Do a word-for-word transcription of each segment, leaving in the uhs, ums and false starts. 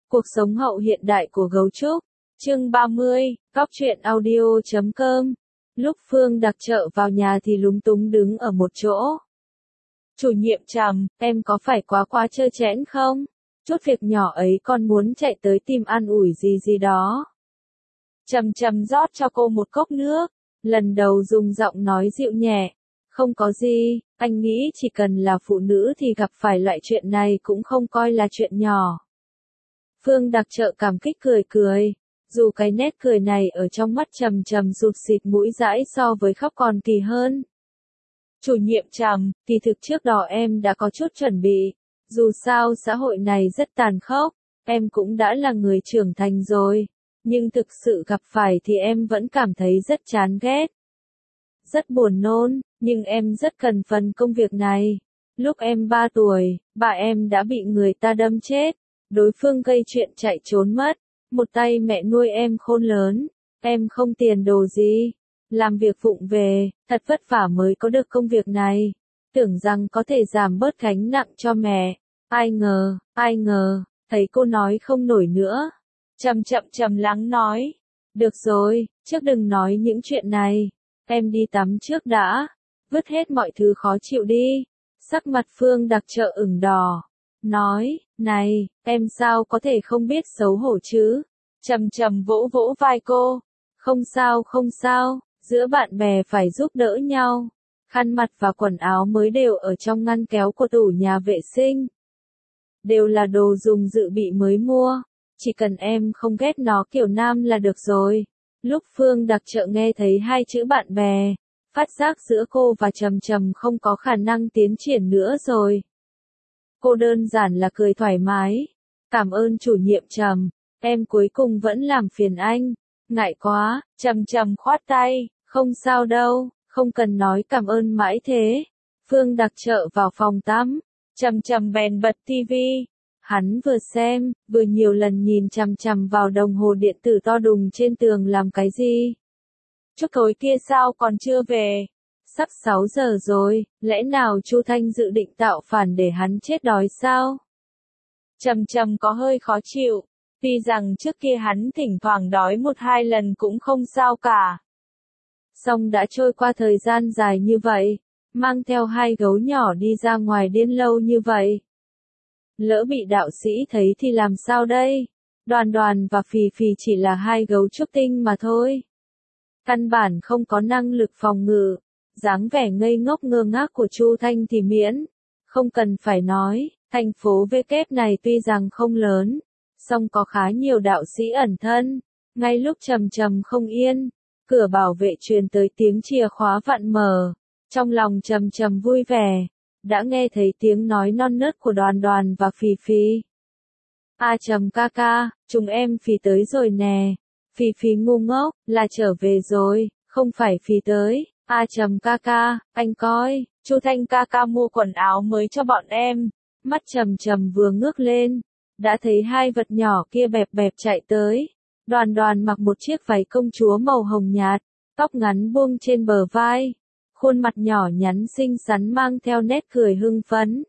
Cuộc sống hậu hiện đại của gấu trúc. Chương ba mươi, Góc truyện audio chấm com. Lúc Phương Đặc Trợ vào nhà thì lúng túng đứng ở một chỗ. Chủ nhiệm Trầm, em có phải quá quá trơ trẽn không? Chút việc nhỏ ấy con muốn chạy tới tìm an ủi gì gì đó. Trầm Trầm rót cho cô một cốc nước, lần đầu dùng giọng nói dịu nhẹ. Không có gì, anh nghĩ chỉ cần là phụ nữ thì gặp phải loại chuyện này cũng không coi là chuyện nhỏ. Phương Đặc Trợ cảm kích cười cười, dù cái nét cười này ở trong mắt Trầm Trầm sụt xịt mũi dãi so với khóc còn kỳ hơn. Chủ nhiệm Trầm, kỳ thực trước đó em đã có chút chuẩn bị, dù sao xã hội này rất tàn khốc, em cũng đã là người trưởng thành rồi, nhưng thực sự gặp phải thì em vẫn cảm thấy rất chán ghét. Rất buồn nôn, nhưng em rất cần phần công việc này. Lúc em ba tuổi, bà em đã bị người ta đâm chết. Đối phương gây chuyện chạy trốn mất, một tay mẹ nuôi em khôn lớn, em không tiền đồ gì, làm việc vụng về, thật vất vả mới có được công việc này, tưởng rằng có thể giảm bớt gánh nặng cho mẹ, ai ngờ, ai ngờ, thấy cô nói không nổi nữa, chậm chậm trầm lắng nói, được rồi, trước đừng nói những chuyện này, em đi tắm trước đã, vứt hết mọi thứ khó chịu đi, sắc mặt Phương Đặc Trợ ửng đỏ. Nói, này, em sao có thể không biết xấu hổ chứ? Trầm Trầm vỗ vỗ vai cô. Không sao không sao, giữa bạn bè phải giúp đỡ nhau. Khăn mặt và quần áo mới đều ở trong ngăn kéo của tủ nhà vệ sinh. Đều là đồ dùng dự bị mới mua. Chỉ cần em không ghét nó kiểu nam là được rồi. Lúc Phương Đặc Trợ nghe thấy hai chữ bạn bè, phát giác giữa cô và Trầm Trầm không có khả năng tiến triển nữa rồi. Cô đơn giản là cười thoải mái. Cảm ơn chủ nhiệm Trầm, em cuối cùng vẫn làm phiền anh. Ngại quá, Trầm Trầm khoát tay, không sao đâu, không cần nói cảm ơn mãi thế. Phương Đặc Trợ vào phòng tắm, Trầm Trầm bèn bật tivi. Hắn vừa xem, vừa nhiều lần nhìn chằm chằm vào đồng hồ điện tử to đùng trên tường làm cái gì. Chút tối kia sao còn chưa về? Sắp sáu giờ rồi, lẽ nào Chu Thanh dự định tạo phản để hắn chết đói sao? Trầm Trầm có hơi khó chịu, tuy rằng trước kia hắn thỉnh thoảng đói một hai lần cũng không sao cả. Song đã trôi qua thời gian dài như vậy, mang theo hai gấu nhỏ đi ra ngoài điên lâu như vậy. Lỡ bị đạo sĩ thấy thì làm sao đây? Đoàn Đoàn và Phì Phì chỉ là hai gấu trúc tinh mà thôi. Căn bản không có năng lực phòng ngự. Dáng vẻ ngây ngốc ngơ ngác của Chu Thanh thì miễn, không cần phải nói, thành phố V kép này tuy rằng không lớn, song có khá nhiều đạo sĩ ẩn thân. Ngay lúc Trầm Trầm không yên, cửa bảo vệ truyền tới tiếng chìa khóa vặn mở, trong lòng Trầm Trầm vui vẻ, đã nghe thấy tiếng nói non nớt của Đoàn Đoàn và Phì Phì. A Trầm ca ca, chúng em Phì tới rồi nè. Phì Phì ngu ngốc, là trở về rồi, không phải Phì tới. A Trầm ca ca, anh coi, Chu Thanh ca ca mua quần áo mới cho bọn em. Mắt Trầm Trầm vừa ngước lên, đã thấy hai vật nhỏ kia bẹp bẹp chạy tới. Đoàn Đoàn mặc một chiếc váy công chúa màu hồng nhạt, tóc ngắn buông trên bờ vai, khuôn mặt nhỏ nhắn xinh xắn mang theo nét cười hưng phấn.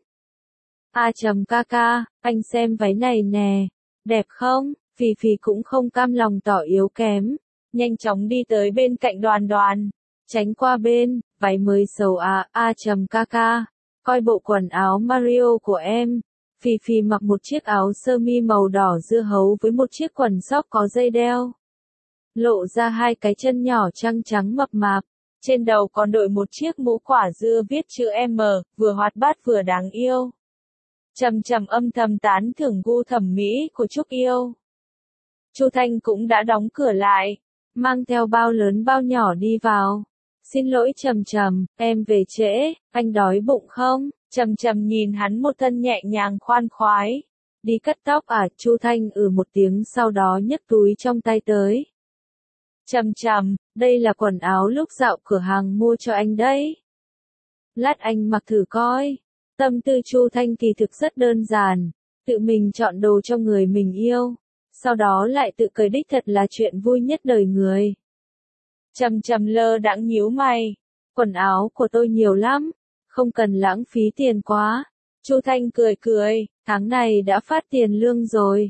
A Trầm ca ca, anh xem váy này nè, đẹp không? Phì Phì cũng không cam lòng tỏ yếu kém, nhanh chóng đi tới bên cạnh Đoàn Đoàn. Tránh qua bên, váy mới xấu à, A Trầm ca ca, coi bộ quần áo Mario của em. Phì Phì mặc một chiếc áo sơ mi màu đỏ dưa hấu với một chiếc quần sóc có dây đeo. Lộ ra hai cái chân nhỏ trắng trắng mập mạp, trên đầu còn đội một chiếc mũ quả dưa viết chữ M, vừa hoạt bát vừa đáng yêu. Trầm Trầm âm thầm tán thưởng gu thẩm mỹ của Trúc Yêu. Chu Thanh cũng đã đóng cửa lại, mang theo bao lớn bao nhỏ đi vào. Xin lỗi Trầm Trầm, em về trễ, anh đói bụng không? Trầm Trầm nhìn hắn một thân nhẹ nhàng khoan khoái. Đi cắt tóc à? Chu Thanh ừ một tiếng sau đó nhấc túi trong tay tới. Trầm Trầm, đây là quần áo lúc dạo cửa hàng mua cho anh đấy. Lát anh mặc thử coi. Tâm tư Chu Thanh kỳ thực rất đơn giản, tự mình chọn đồ cho người mình yêu, sau đó lại tự cười đích thật là chuyện vui nhất đời người. Trầm Trầm lơ đãng nhíu mày, quần áo của tôi nhiều lắm, không cần lãng phí tiền quá. Chu Thanh cười cười, tháng này đã phát tiền lương rồi,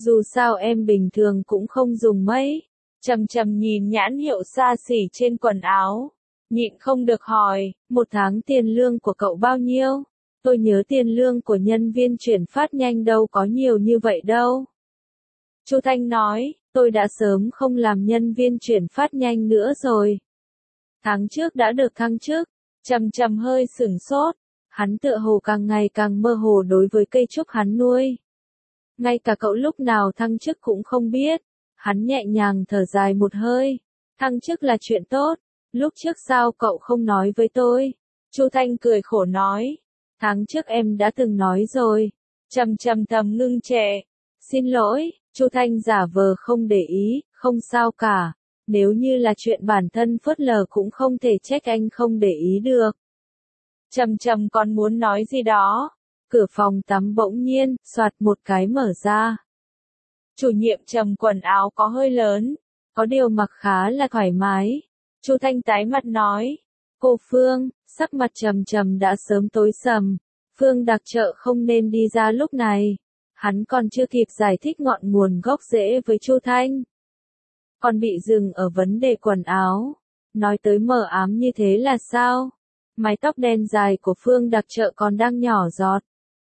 Dù sao em bình thường cũng không dùng mấy. Trầm trầm nhìn nhãn hiệu xa xỉ trên quần áo. Nhịn không được hỏi, một tháng tiền lương của cậu bao nhiêu? Tôi nhớ tiền lương của nhân viên chuyển phát nhanh đâu có nhiều như vậy đâu. Chu Thanh nói, tôi đã sớm không làm nhân viên chuyển phát nhanh nữa rồi. Tháng trước đã được thăng chức. Trầm trầm hơi sửng sốt. Hắn tựa hồ càng ngày càng mơ hồ đối với cây trúc hắn nuôi. Ngay cả cậu lúc nào thăng chức cũng không biết. Hắn nhẹ nhàng thở dài một hơi. Thăng chức là chuyện tốt. Lúc trước sao cậu không nói với tôi? Chu Thanh cười khổ nói. Tháng trước em đã từng nói rồi. Trầm trầm thầm ngưng trệ. Xin lỗi, Chu Thanh giả vờ không để ý, không sao cả. Nếu như là chuyện bản thân phớt lờ cũng không thể trách anh không để ý được. Trầm trầm còn muốn nói gì đó. Cửa phòng tắm bỗng nhiên, soạt một cái mở ra. Chủ nhiệm Trầm quần áo có hơi lớn, có điều mặc khá là thoải mái. Chu Thanh tái mặt nói, cô Phương, sắc mặt Trầm Trầm đã sớm tối sầm. Phương đặc trợ không nên đi ra lúc này. Hắn còn chưa kịp giải thích ngọn nguồn gốc rễ với Chu Thanh. Còn bị dừng ở vấn đề quần áo. Nói tới mờ ám như thế là sao? Mái tóc đen dài của Phương đặc trợ còn đang nhỏ giọt.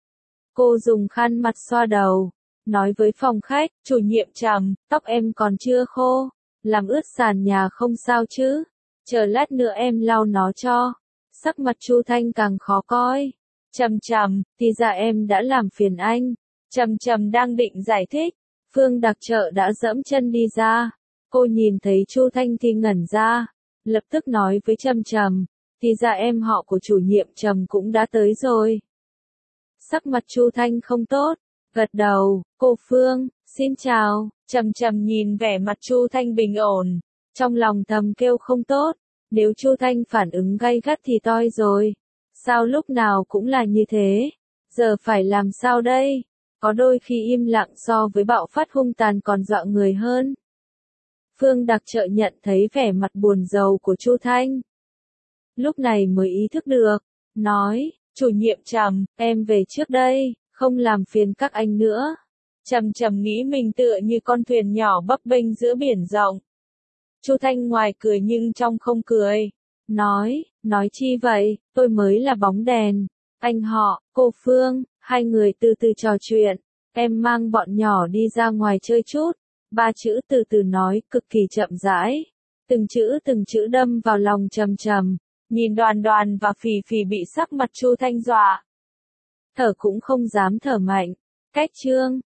Cô dùng khăn mặt xoa đầu. Nói với phòng khách, chủ nhiệm Trầm, tóc em còn chưa khô. Làm ướt sàn nhà không sao chứ. Chờ lát nữa em lau nó cho. Sắc mặt Chu Thanh càng khó coi. Trầm Trầm, thì ra em đã làm phiền anh. Trầm Trầm đang định giải thích. Phương đặc trợ đã dẫm chân đi ra. Cô nhìn thấy Chu Thanh thì ngẩn ra. Lập tức nói với Trầm Trầm. Thì ra em họ của chủ nhiệm Trầm cũng đã tới rồi. Sắc mặt Chu Thanh không tốt. Gật đầu, cô Phương, xin chào. Trầm Trầm nhìn vẻ mặt Chu Thanh bình ổn. Trong lòng thầm kêu không tốt. Nếu Chu Thanh phản ứng gay gắt thì toi rồi. Sao lúc nào cũng là như thế? Giờ phải làm sao đây? Có đôi khi im lặng so với bạo phát hung tàn còn dọa người hơn. Phương đặc trợ nhận thấy vẻ mặt buồn rầu của Chu Thanh. Lúc này mới ý thức được. Nói, chủ nhiệm Trầm, em về trước đây, không làm phiền các anh nữa. Trầm Trầm nghĩ mình tựa như con thuyền nhỏ bấp bênh giữa biển rộng. Chu Thanh ngoài cười nhưng trong không cười. Nói, nói chi vậy, tôi mới là bóng đèn. Anh họ, cô Phương, hai người từ từ trò chuyện. Em mang bọn nhỏ đi ra ngoài chơi chút. Ba chữ từ từ nói, cực kỳ chậm rãi. Từng chữ từng chữ đâm vào lòng Trầm Trầm. Nhìn Đoàn Đoàn và Phì Phì bị sắc mặt Chu Thanh dọa. Thở cũng không dám thở mạnh. Cách chương.